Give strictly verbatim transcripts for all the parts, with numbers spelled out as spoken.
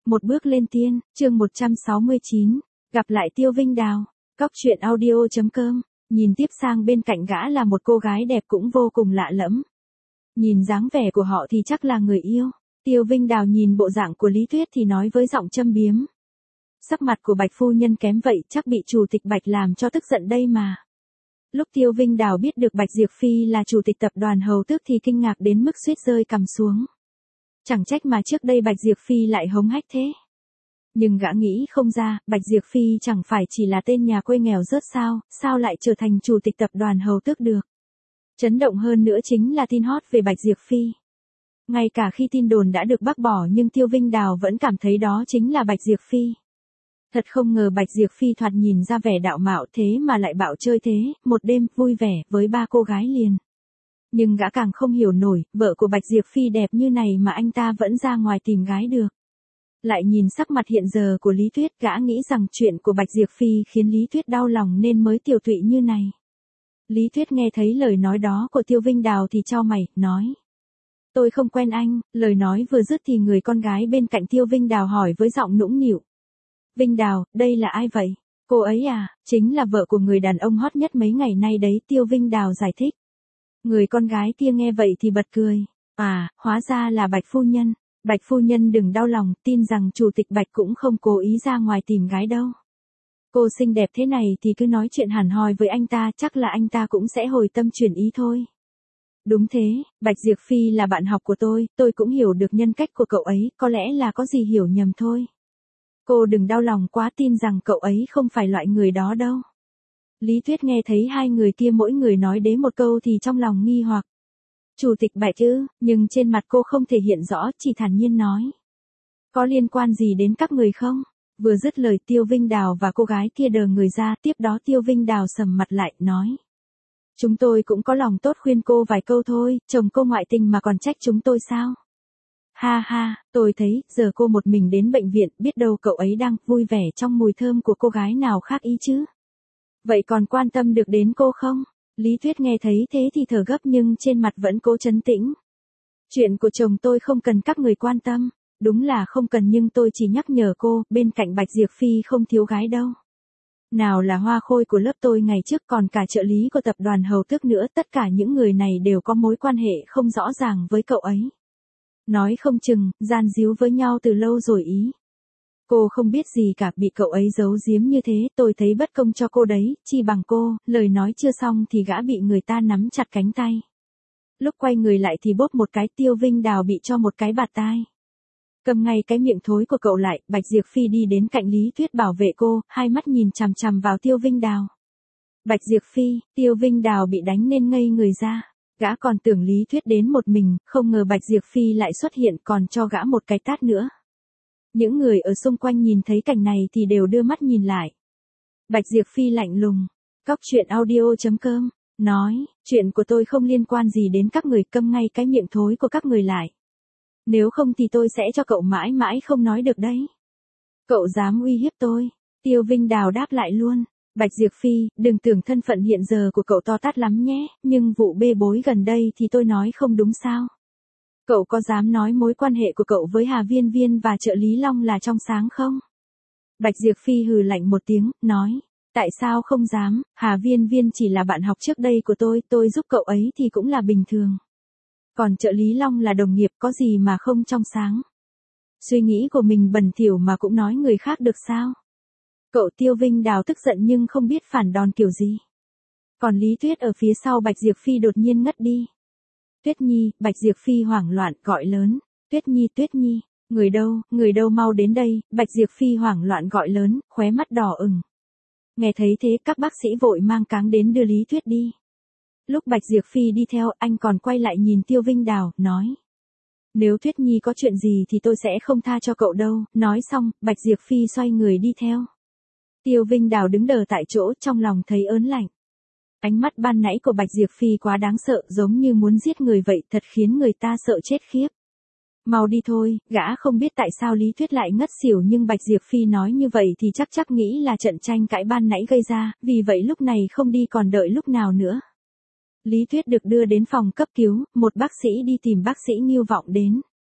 Một bước lên tiên, chương một trăm sáu mươi chín, gặp lại Tiêu Vinh Đào, cóc truyện audio chấm com, nhìn tiếp sang bên cạnh gã là một cô gái đẹp cũng vô cùng lạ lẫm. Nhìn dáng vẻ của họ thì chắc là người yêu. Tiêu Vinh Đào nhìn bộ dạng của Lý Tuyết thì nói với giọng châm biếm. Sắc mặt của Bạch phu nhân kém vậy chắc bị chủ tịch Bạch làm cho tức giận đây mà. Lúc Tiêu Vinh Đào biết được Bạch Diệp Phi là chủ tịch tập đoàn Hầu Tước thì kinh ngạc đến mức suýt rơi cằm xuống. Chẳng trách mà trước đây Bạch Diệp Phi lại hống hách thế. Nhưng gã nghĩ không ra, Bạch Diệp Phi chẳng phải chỉ là tên nhà quê nghèo rớt sao, sao lại trở thành chủ tịch tập đoàn Hầu Tước được. Chấn động hơn nữa chính là tin hot về Bạch Diệp Phi. Ngay cả khi tin đồn đã được bác bỏ nhưng Tiêu Vinh Đào vẫn cảm thấy đó chính là Bạch Diệp Phi. Thật không ngờ Bạch Diệp Phi thoạt nhìn ra vẻ đạo mạo thế mà lại bạo chơi thế, một đêm vui vẻ với ba cô gái liền. Nhưng gã càng không hiểu nổi, vợ của Bạch Diệp Phi đẹp như này mà anh ta vẫn ra ngoài tìm gái được. Lại nhìn sắc mặt hiện giờ của Lý Tuyết, gã nghĩ rằng chuyện của Bạch Diệp Phi khiến Lý Tuyết đau lòng nên mới tiều tụy như này. Lý Tuyết nghe thấy lời nói đó của Tiêu Vinh Đào thì chau mày, nói. Tôi không quen anh, lời nói vừa dứt thì người con gái bên cạnh Tiêu Vinh Đào hỏi với giọng nũng nịu. Vinh Đào, đây là ai vậy? Cô ấy à, chính là vợ của người đàn ông hot nhất mấy ngày nay đấy, Tiêu Vinh Đào giải thích. Người con gái kia nghe vậy thì bật cười. À, hóa ra là Bạch phu nhân. Bạch phu nhân đừng đau lòng, tin rằng chủ tịch Bạch cũng không cố ý ra ngoài tìm gái đâu. Cô xinh đẹp thế này thì cứ nói chuyện hẳn hoi với anh ta, chắc là anh ta cũng sẽ hồi tâm chuyển ý thôi. Đúng thế, Bạch Diệp Phi là bạn học của tôi, tôi cũng hiểu được nhân cách của cậu ấy, có lẽ là có gì hiểu nhầm thôi. Cô đừng đau lòng quá, tin rằng cậu ấy không phải loại người đó đâu. Lý Tuyết nghe thấy hai người kia mỗi người nói đến một câu thì trong lòng nghi hoặc. Chủ tịch Bạch chứ, nhưng trên mặt cô không thể hiện rõ, chỉ thản nhiên nói. Có liên quan gì đến các người không? Vừa dứt lời Tiêu Vinh Đào và cô gái kia đờ người ra, tiếp đó Tiêu Vinh Đào sầm mặt lại, nói. Chúng tôi cũng có lòng tốt khuyên cô vài câu thôi, chồng cô ngoại tình mà còn trách chúng tôi sao? Ha ha, tôi thấy, giờ cô một mình đến bệnh viện, biết đâu cậu ấy đang vui vẻ trong mùi thơm của cô gái nào khác ý chứ? Vậy còn quan tâm được đến cô không? Lý Tuyết nghe thấy thế thì thở gấp nhưng trên mặt vẫn cố trấn tĩnh. Chuyện của chồng tôi không cần các người quan tâm, đúng là không cần nhưng tôi chỉ nhắc nhở cô, bên cạnh Bạch Diệp Phi không thiếu gái đâu. Nào là hoa khôi của lớp tôi ngày trước còn cả trợ lý của tập đoàn Hầu Tước nữa, tất cả những người này đều có mối quan hệ không rõ ràng với cậu ấy. Nói không chừng, gian díu với nhau từ lâu rồi ý. Cô không biết gì cả, bị cậu ấy giấu giếm như thế, tôi thấy bất công cho cô đấy, chi bằng cô, lời nói chưa xong thì gã bị người ta nắm chặt cánh tay. Lúc quay người lại thì bốp một cái, Tiêu Vinh Đào bị cho một cái bạt tai. Cầm ngay cái miệng thối của cậu lại, Bạch Diệp Phi đi đến cạnh Lý Tuyết bảo vệ cô, hai mắt nhìn chằm chằm vào Tiêu Vinh Đào. Bạch Diệp Phi, Tiêu Vinh Đào bị đánh nên ngây người ra. Gã còn tưởng Lý Tuyết đến một mình, không ngờ Bạch Diệp Phi lại xuất hiện còn cho gã một cái tát nữa. Những người ở xung quanh nhìn thấy cảnh này thì đều đưa mắt nhìn lại. Bạch Diệp Phi lạnh lùng, cóc truyện audio chấm com, nói, chuyện của tôi không liên quan gì đến các người, câm ngay cái miệng thối của các người lại. Nếu không thì tôi sẽ cho cậu mãi mãi không nói được đấy. Cậu dám uy hiếp tôi? Tiêu Vinh Đào đáp lại luôn. Bạch Diệp Phi, đừng tưởng thân phận hiện giờ của cậu to tát lắm nhé, nhưng vụ bê bối gần đây thì tôi nói không đúng sao? Cậu có dám nói mối quan hệ của cậu với Hà Viên Viên và trợ lý Long là trong sáng không? Bạch Diệp Phi hừ lạnh một tiếng, nói, tại sao không dám, Hà Viên Viên chỉ là bạn học trước đây của tôi, tôi giúp cậu ấy thì cũng là bình thường. Còn trợ lý Long là đồng nghiệp, có gì mà không trong sáng? Suy nghĩ của mình bẩn thỉu mà cũng nói người khác được sao? Cậu Tiêu Vinh Đào tức giận nhưng không biết phản đòn kiểu gì. Còn Lý Tuyết ở phía sau Bạch Diệp Phi đột nhiên ngất đi. Tuyết Nhi, Bạch Diệp Phi hoảng loạn gọi lớn, Tuyết Nhi, Tuyết Nhi, người đâu, người đâu mau đến đây, Bạch Diệp Phi hoảng loạn gọi lớn, khóe mắt đỏ ửng. Nghe thấy thế các bác sĩ vội mang cáng đến đưa Lý Tuyết đi. Lúc Bạch Diệp Phi đi theo, anh còn quay lại nhìn Tiêu Vinh Đào, nói. Nếu Tuyết Nhi có chuyện gì thì tôi sẽ không tha cho cậu đâu, nói xong, Bạch Diệp Phi xoay người đi theo. Tiêu Vinh Đào đứng đờ tại chỗ, trong lòng thấy ớn lạnh. Ánh mắt ban nãy của Bạch Diệp Phi quá đáng sợ, giống như muốn giết người vậy, thật khiến người ta sợ chết khiếp. Mau đi thôi, gã không biết tại sao Lý Tuyết lại ngất xỉu nhưng Bạch Diệp Phi nói như vậy thì chắc chắc nghĩ là trận tranh cãi ban nãy gây ra, vì vậy lúc này không đi còn đợi lúc nào nữa. Lý Tuyết được đưa đến phòng cấp cứu, một bác sĩ đi tìm bác sĩ Ngưu Vọng đến.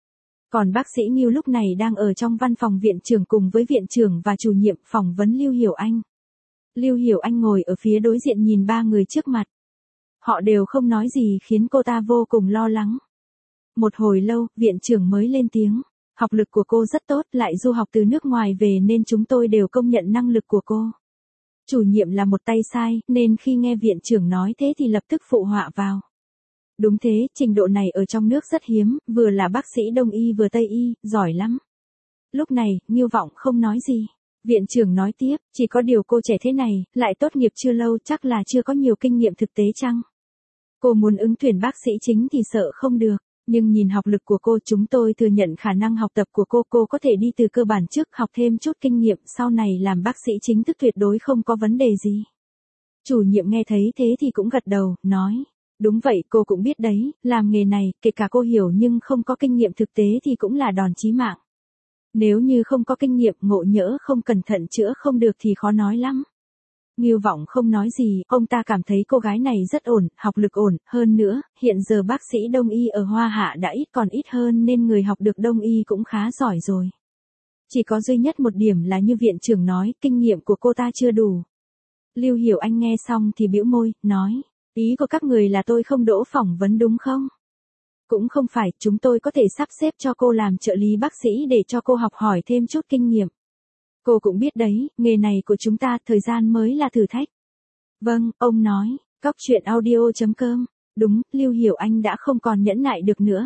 Còn bác sĩ Ngưu lúc này đang ở trong văn phòng viện trưởng cùng với viện trưởng và chủ nhiệm phỏng vấn Lưu Hiểu Anh. Lưu Hiểu Anh ngồi ở phía đối diện nhìn ba người trước mặt. Họ đều không nói gì khiến cô ta vô cùng lo lắng. Một hồi lâu, viện trưởng mới lên tiếng. Học lực của cô rất tốt, lại du học từ nước ngoài về nên chúng tôi đều công nhận năng lực của cô. Chủ nhiệm là một tay sai, nên khi nghe viện trưởng nói thế thì lập tức phụ họa vào. Đúng thế, trình độ này ở trong nước rất hiếm, vừa là bác sĩ Đông y vừa Tây y, giỏi lắm. Lúc này, Ngưu Vọng không nói gì. Viện trưởng nói tiếp, chỉ có điều cô trẻ thế này, lại tốt nghiệp chưa lâu, chắc là chưa có nhiều kinh nghiệm thực tế chăng? Cô muốn ứng tuyển bác sĩ chính thì sợ không được, nhưng nhìn học lực của cô chúng tôi thừa nhận khả năng học tập của cô, cô có thể đi từ cơ bản trước học thêm chút kinh nghiệm, sau này làm bác sĩ chính thức tuyệt đối không có vấn đề gì. Chủ nhiệm nghe thấy thế thì cũng gật đầu, nói, đúng vậy cô cũng biết đấy, làm nghề này, kể cả cô hiểu nhưng không có kinh nghiệm thực tế thì cũng là đòn chí mạng. Nếu như không có kinh nghiệm, ngộ nhỡ không cẩn thận chữa không được thì khó nói lắm. Ngưu Vọng không nói gì, ông ta cảm thấy cô gái này rất ổn, học lực ổn, hơn nữa, hiện giờ bác sĩ Đông y ở Hoa Hạ đã ít còn ít hơn nên người học được Đông y cũng khá giỏi rồi. Chỉ có duy nhất một điểm là như viện trưởng nói, kinh nghiệm của cô ta chưa đủ. Lưu Hiểu Anh nghe xong thì bĩu môi, nói, ý của các người là tôi không đỗ phỏng vấn đúng không? Cũng không phải, chúng tôi có thể sắp xếp cho cô làm trợ lý bác sĩ để cho cô học hỏi thêm chút kinh nghiệm. Cô cũng biết đấy, nghề này của chúng ta thời gian mới là thử thách. Vâng, ông nói, cóc truyện audio chấm com. Đúng, Lưu Hiểu Anh đã không còn nhẫn nại được nữa.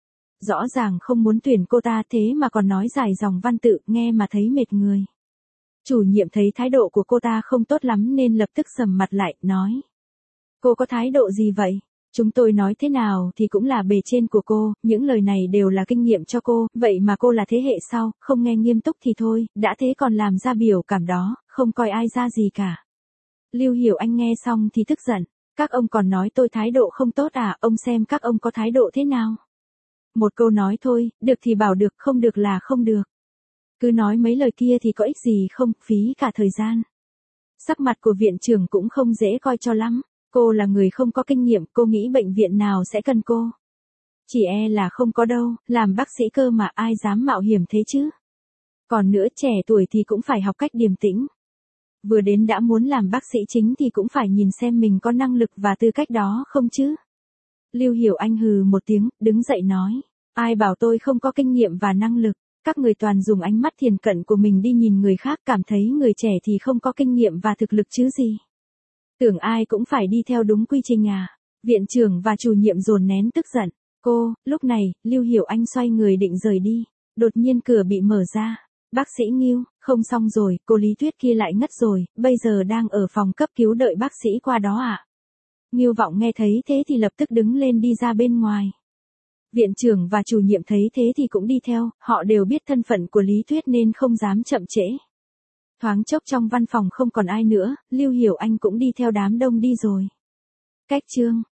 Rõ ràng không muốn tuyển cô ta thế mà còn nói dài dòng văn tự, nghe mà thấy mệt người. Chủ nhiệm thấy thái độ của cô ta không tốt lắm nên lập tức sầm mặt lại, nói. Cô có thái độ gì vậy? Chúng tôi nói thế nào thì cũng là bề trên của cô, những lời này đều là kinh nghiệm cho cô, vậy mà cô là thế hệ sau, không nghe nghiêm túc thì thôi, đã thế còn làm ra biểu cảm đó, không coi ai ra gì cả. Lưu Hiểu Anh nghe xong thì tức giận, các ông còn nói tôi thái độ không tốt à, ông xem các ông có thái độ thế nào. Một câu nói thôi, được thì bảo được, không được là không được. Cứ nói mấy lời kia thì có ích gì không, phí cả thời gian. Sắc mặt của viện trưởng cũng không dễ coi cho lắm. Cô là người không có kinh nghiệm, cô nghĩ bệnh viện nào sẽ cần cô? Chỉ e là không có đâu, làm bác sĩ cơ mà ai dám mạo hiểm thế chứ? Còn nữa trẻ tuổi thì cũng phải học cách điềm tĩnh. Vừa đến đã muốn làm bác sĩ chính thì cũng phải nhìn xem mình có năng lực và tư cách đó không chứ? Lưu Hiểu Anh hừ một tiếng, đứng dậy nói. Ai bảo tôi không có kinh nghiệm và năng lực? Các người toàn dùng ánh mắt thiền cận của mình đi nhìn người khác, cảm thấy người trẻ thì không có kinh nghiệm và thực lực chứ gì? Tưởng ai cũng phải đi theo đúng quy trình à? Viện trưởng và chủ nhiệm dồn nén tức giận. Cô, lúc này, Lưu Hiểu Anh xoay người định rời đi. Đột nhiên cửa bị mở ra. Bác sĩ Ngưu, không xong rồi, cô Lý Tuyết kia lại ngất rồi, bây giờ đang ở phòng cấp cứu đợi bác sĩ qua đó ạ. À? Ngưu Vọng nghe thấy thế thì lập tức đứng lên đi ra bên ngoài. Viện trưởng và chủ nhiệm thấy thế thì cũng đi theo, họ đều biết thân phận của Lý Tuyết nên không dám chậm trễ. Thoáng chốc trong văn phòng không còn ai nữa, Lưu Hiểu Anh cũng đi theo đám đông đi rồi. Cách chương